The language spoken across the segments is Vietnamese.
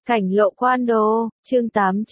Cảnh lộ quan đồ, chương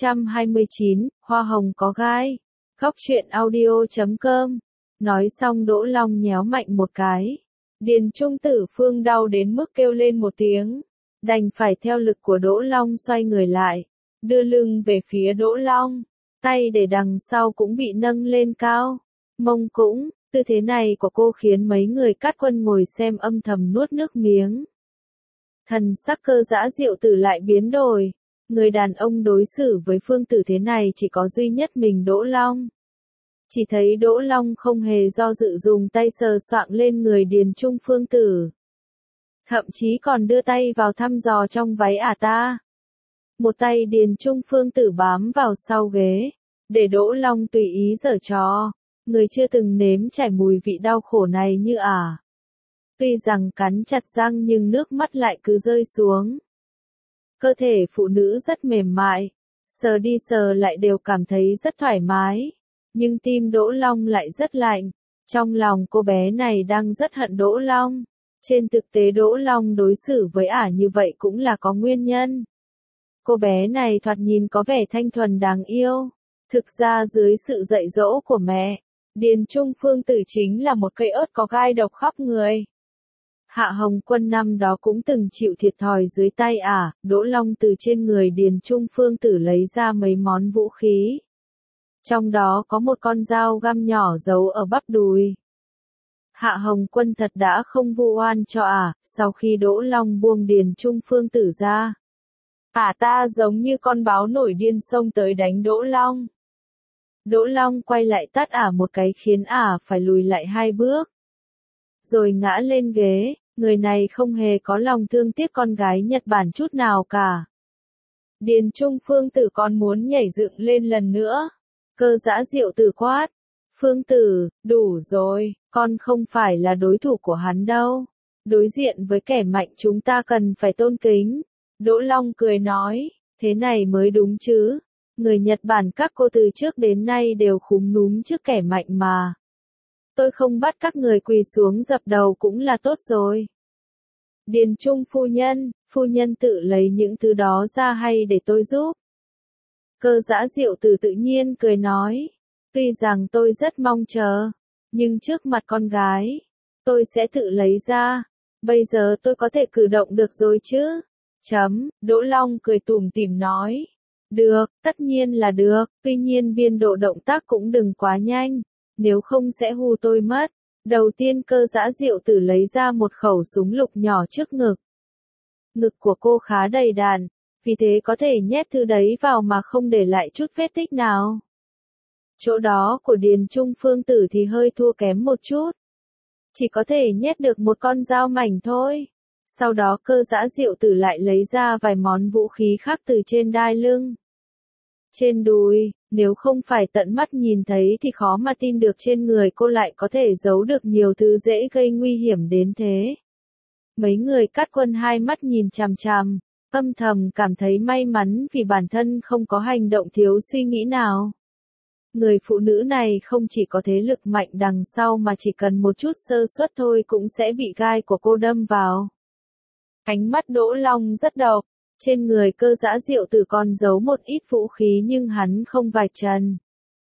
829, hoa hồng có gai. Góc truyện audio.com. Nói xong Đỗ Long nhéo mạnh một cái. Điền Trung Tử Phương đau đến mức kêu lên một tiếng. Đành phải theo lực của Đỗ Long xoay người lại. Đưa lưng về phía Đỗ Long. Tay để đằng sau cũng bị nâng lên cao. Mông cũng, tư thế này của cô khiến mấy người Cát Quân ngồi xem âm thầm nuốt nước miếng. Thần sắc Cơ Dã Diệu Tử lại biến đổi. Người đàn ông đối xử với Phương Tử thế này chỉ có duy nhất mình Đỗ Long. Chỉ thấy Đỗ Long không hề do dự dùng tay sờ soạng lên người Điền Trung Phương Tử. Thậm chí còn đưa tay vào thăm dò trong váy ta. Một tay Điền Trung Phương Tử bám vào sau ghế, để Đỗ Long tùy ý giở trò. Người chưa từng nếm trải mùi vị đau khổ này như Tuy rằng cắn chặt răng nhưng nước mắt lại cứ rơi xuống. Cơ thể phụ nữ rất mềm mại, sờ đi sờ lại đều cảm thấy rất thoải mái. Nhưng tim Đỗ Long lại rất lạnh. Trong lòng cô bé này đang rất hận Đỗ Long. Trên thực tế Đỗ Long đối xử với như vậy cũng là có nguyên nhân. Cô bé này thoạt nhìn có vẻ thanh thuần đáng yêu. Thực ra dưới sự dạy dỗ của mẹ, Điền Trung Phương Tử chính là một cây ớt có gai độc khắp người. Hạ Hồng Quân năm đó cũng từng chịu thiệt thòi dưới tay Đỗ Long từ trên người Điền Trung Phương Tử lấy ra mấy món vũ khí. Trong đó có một con dao găm nhỏ giấu ở bắp đùi. Hạ Hồng Quân thật đã không vu oan cho sau khi Đỗ Long buông Điền Trung Phương Tử ra. Ta giống như con báo nổi điên xông tới đánh Đỗ Long. Đỗ Long quay lại tát một cái khiến phải lùi lại 2 bước. Rồi ngã lên ghế, người này không hề có lòng thương tiếc con gái Nhật Bản chút nào cả. Điền Trung Phương Tử còn muốn nhảy dựng lên lần nữa. Cơ Dã Diệu Tử quát. Phương Tử, đủ rồi, con không phải là đối thủ của hắn đâu. Đối diện với kẻ mạnh chúng ta cần phải tôn kính. Đỗ Long cười nói, thế này mới đúng chứ. Người Nhật Bản các cô từ trước đến nay đều khúm núm trước kẻ mạnh mà. Tôi không bắt các người quỳ xuống dập đầu cũng là tốt rồi. Điền Trung phu nhân tự lấy những thứ đó ra hay để tôi giúp? Cơ Dã Diệu Tử tự nhiên cười nói, tuy rằng tôi rất mong chờ, nhưng trước mặt con gái, tôi sẽ tự lấy ra. Bây giờ tôi có thể cử động được rồi chứ? Đỗ Long cười tủm tỉm nói. Được, tất nhiên là được, tuy nhiên biên độ động tác cũng đừng quá nhanh, nếu không sẽ hù tôi mất. Đầu tiên Cơ Dã Diệu Tử lấy ra một khẩu súng lục nhỏ trước ngực. Ngực của cô khá đầy đạn, vì thế có thể nhét thứ đấy vào mà không để lại chút vết tích nào. Chỗ đó của Điền Trung Phương Tử thì hơi thua kém một chút. Chỉ có thể nhét được một con dao mảnh thôi. Sau đó Cơ Dã Diệu Tử lại lấy ra vài món vũ khí khác từ trên đai lưng. Trên đùi, nếu không phải tận mắt nhìn thấy thì khó mà tin được trên người cô lại có thể giấu được nhiều thứ dễ gây nguy hiểm đến thế. Mấy người Cát Quân hai mắt nhìn chằm chằm, âm thầm cảm thấy may mắn vì bản thân không có hành động thiếu suy nghĩ nào. Người phụ nữ này không chỉ có thế lực mạnh đằng sau mà chỉ cần một chút sơ suất thôi cũng sẽ bị gai của cô đâm vào. Ánh mắt Đỗ Long rất độc, trên người Cơ Dã Diệu Tử còn giấu một ít vũ khí nhưng hắn không vạch trần.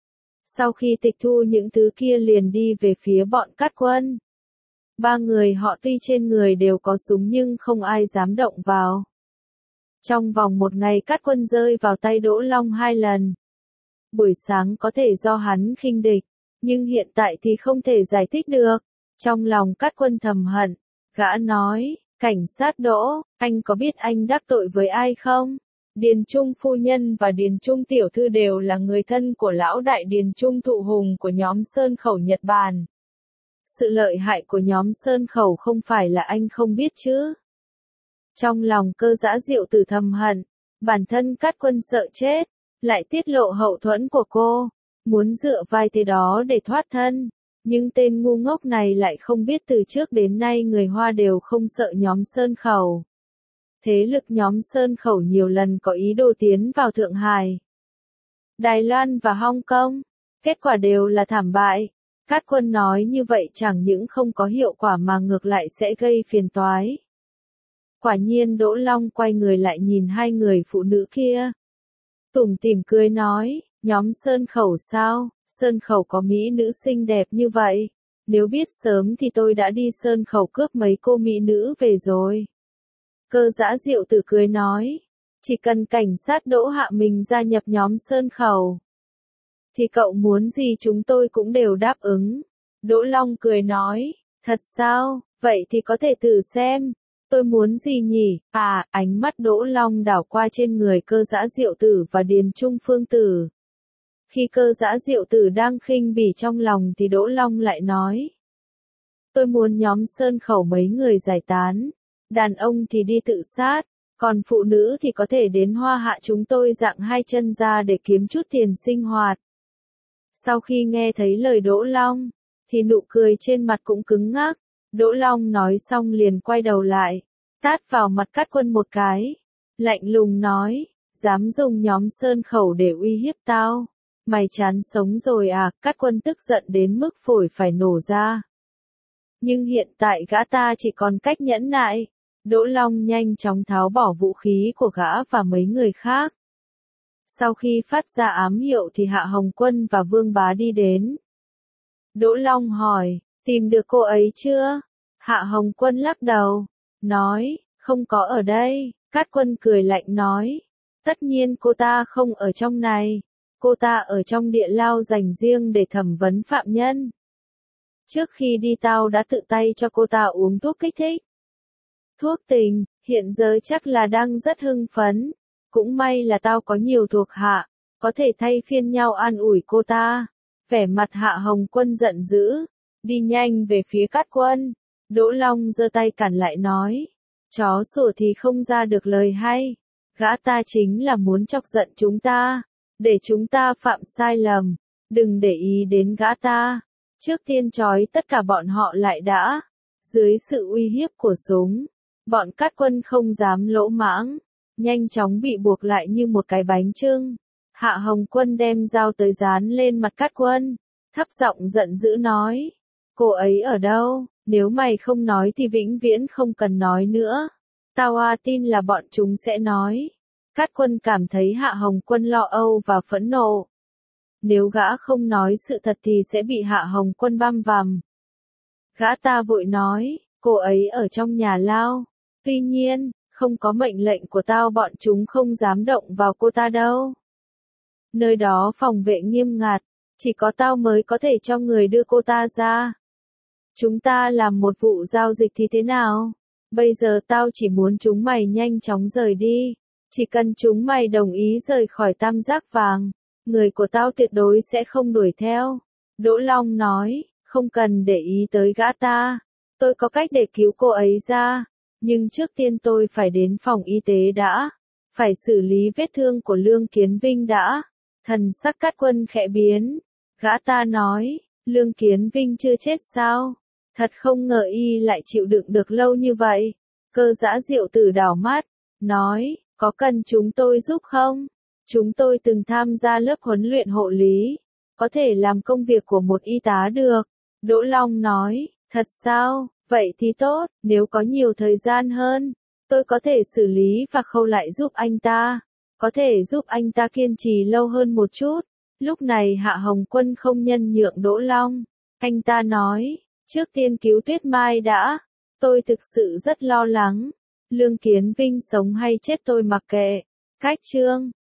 Sau khi tịch thu những thứ kia liền đi về phía bọn Cát Quân. 3 người họ tuy trên người đều có súng nhưng không ai dám động vào. Trong vòng 1 ngày Cát Quân rơi vào tay Đỗ Long 2 lần. Buổi sáng có thể do hắn khinh địch, nhưng hiện tại thì không thể giải thích được. Trong lòng Cát Quân thầm hận, gã nói, cảnh sát Đỗ, anh có biết anh đắc tội với ai không? Điền Trung phu nhân và Điền Trung tiểu thư đều là người thân của lão đại Điền Trung Thụ Hùng của nhóm Sơn Khẩu Nhật Bản. Sự lợi hại của nhóm Sơn Khẩu không phải là anh không biết chứ? Trong lòng Cơ Dã Diệu Tử thầm hận, bản thân Cát Quân sợ chết, lại tiết lộ hậu thuẫn của cô, muốn dựa vai thế đó để thoát thân. Nhưng tên ngu ngốc này lại không biết từ trước đến nay người Hoa đều không sợ nhóm Sơn Khẩu. Thế lực nhóm Sơn Khẩu nhiều lần có ý đồ tiến vào Thượng Hải, Đài Loan và Hong Kong, kết quả đều là thảm bại. Cát Quân nói như vậy chẳng những không có hiệu quả mà ngược lại sẽ gây phiền toái. Quả nhiên Đỗ Long quay người lại nhìn hai người phụ nữ kia. Tủm tỉm cười nói, nhóm Sơn Khẩu sao, Sơn Khẩu có mỹ nữ xinh đẹp như vậy. Nếu biết sớm thì tôi đã đi Sơn Khẩu cướp mấy cô mỹ nữ về rồi. Cơ Dã Diệu Tử cười nói, chỉ cần cảnh sát Đỗ Hạ mình gia nhập nhóm Sơn Khẩu, thì cậu muốn gì chúng tôi cũng đều đáp ứng. Đỗ Long cười nói, thật sao, vậy thì có thể thử xem. Tôi muốn gì nhỉ? À, ánh mắt Đỗ Long đảo qua trên người Cơ Dã Diệu Tử và Điền Trung Phương Tử. Khi Cơ Dã Diệu Tử đang khinh bỉ trong lòng thì Đỗ Long lại nói, tôi muốn nhóm Sơn Khẩu mấy người giải tán. Đàn ông thì đi tự sát, còn phụ nữ thì có thể đến Hoa Hạ chúng tôi dạng hai chân ra để kiếm chút tiền sinh hoạt. Sau khi nghe thấy lời Đỗ Long, thì nụ cười trên mặt cũng cứng ngắc. Đỗ Long nói xong liền quay đầu lại, tát vào mặt Cát Quân một cái, lạnh lùng nói, dám dùng nhóm Sơn Khẩu để uy hiếp tao, mày chán sống rồi à? Cát Quân tức giận đến mức phổi phải nổ ra. Nhưng hiện tại gã ta chỉ còn cách nhẫn nại. Đỗ Long nhanh chóng tháo bỏ vũ khí của gã và mấy người khác. Sau khi phát ra ám hiệu thì Hạ Hồng Quân và Vương Bá đi đến. Đỗ Long hỏi, tìm được cô ấy chưa? Hạ Hồng Quân lắc đầu, nói, không có ở đây. Cát Quân cười lạnh nói, tất nhiên cô ta không ở trong này. Cô ta ở trong địa lao dành riêng để thẩm vấn phạm nhân. Trước khi đi tao đã tự tay cho cô ta uống thuốc kích thích. Thuốc tình, hiện giờ chắc là đang rất hưng phấn. Cũng may là tao có nhiều thuộc hạ, có thể thay phiên nhau an ủi cô ta. Vẻ mặt Hạ Hồng Quân giận dữ, đi nhanh về phía Cát Quân. Đỗ Long giơ tay cản lại nói, chó sủa thì không ra được lời hay. Gã ta chính là muốn chọc giận chúng ta, để chúng ta phạm sai lầm. Đừng để ý đến gã ta. Trước tiên trói tất cả bọn họ lại đã. Dưới sự uy hiếp của súng, bọn Cát Quân không dám lỗ mãng, nhanh chóng bị buộc lại như một cái bánh chưng. Hạ Hồng Quân đem dao tới dán lên mặt Cát Quân, thấp giọng giận dữ nói, cô ấy ở đâu? Nếu mày không nói thì vĩnh viễn không cần nói nữa. Tao tin là bọn chúng sẽ nói. Cát Quân cảm thấy Hạ Hồng Quân lo âu và phẫn nộ. Nếu gã không nói sự thật thì sẽ bị Hạ Hồng Quân băm vằm. Gã ta vội nói, cô ấy ở trong nhà lao. Tuy nhiên, không có mệnh lệnh của tao bọn chúng không dám động vào cô ta đâu. Nơi đó phòng vệ nghiêm ngặt, chỉ có tao mới có thể cho người đưa cô ta ra. Chúng ta làm một vụ giao dịch thì thế nào? Bây giờ tao chỉ muốn chúng mày nhanh chóng rời đi. Chỉ cần chúng mày đồng ý rời khỏi Tam Giác Vàng, người của tao tuyệt đối sẽ không đuổi theo. Đỗ Long nói, không cần để ý tới gã ta. Tôi có cách để cứu cô ấy ra. Nhưng trước tiên tôi phải đến phòng y tế đã. Phải xử lý vết thương của Lương Kiến Vinh đã. Thần sắc Cát Quân khẽ biến. Gã ta nói, Lương Kiến Vinh chưa chết sao? Thật không ngờ y lại chịu đựng được lâu như vậy. Cơ Dã Diệu Tử đảo mắt, nói, có cần chúng tôi giúp không? Chúng tôi từng tham gia lớp huấn luyện hộ lý, có thể làm công việc của một y tá được. Đỗ Long nói, thật sao? Vậy thì tốt, nếu có nhiều thời gian hơn, tôi có thể xử lý và khâu lại giúp anh ta. Có thể giúp anh ta kiên trì lâu hơn một chút. Lúc này Hạ Hồng Quân không nhân nhượng Đỗ Long. Anh ta nói, trước tiên cứu Tuyết Mai đã. Tôi thực sự rất lo lắng. Lương Kiến Vinh sống hay chết tôi mặc kệ. Cách chương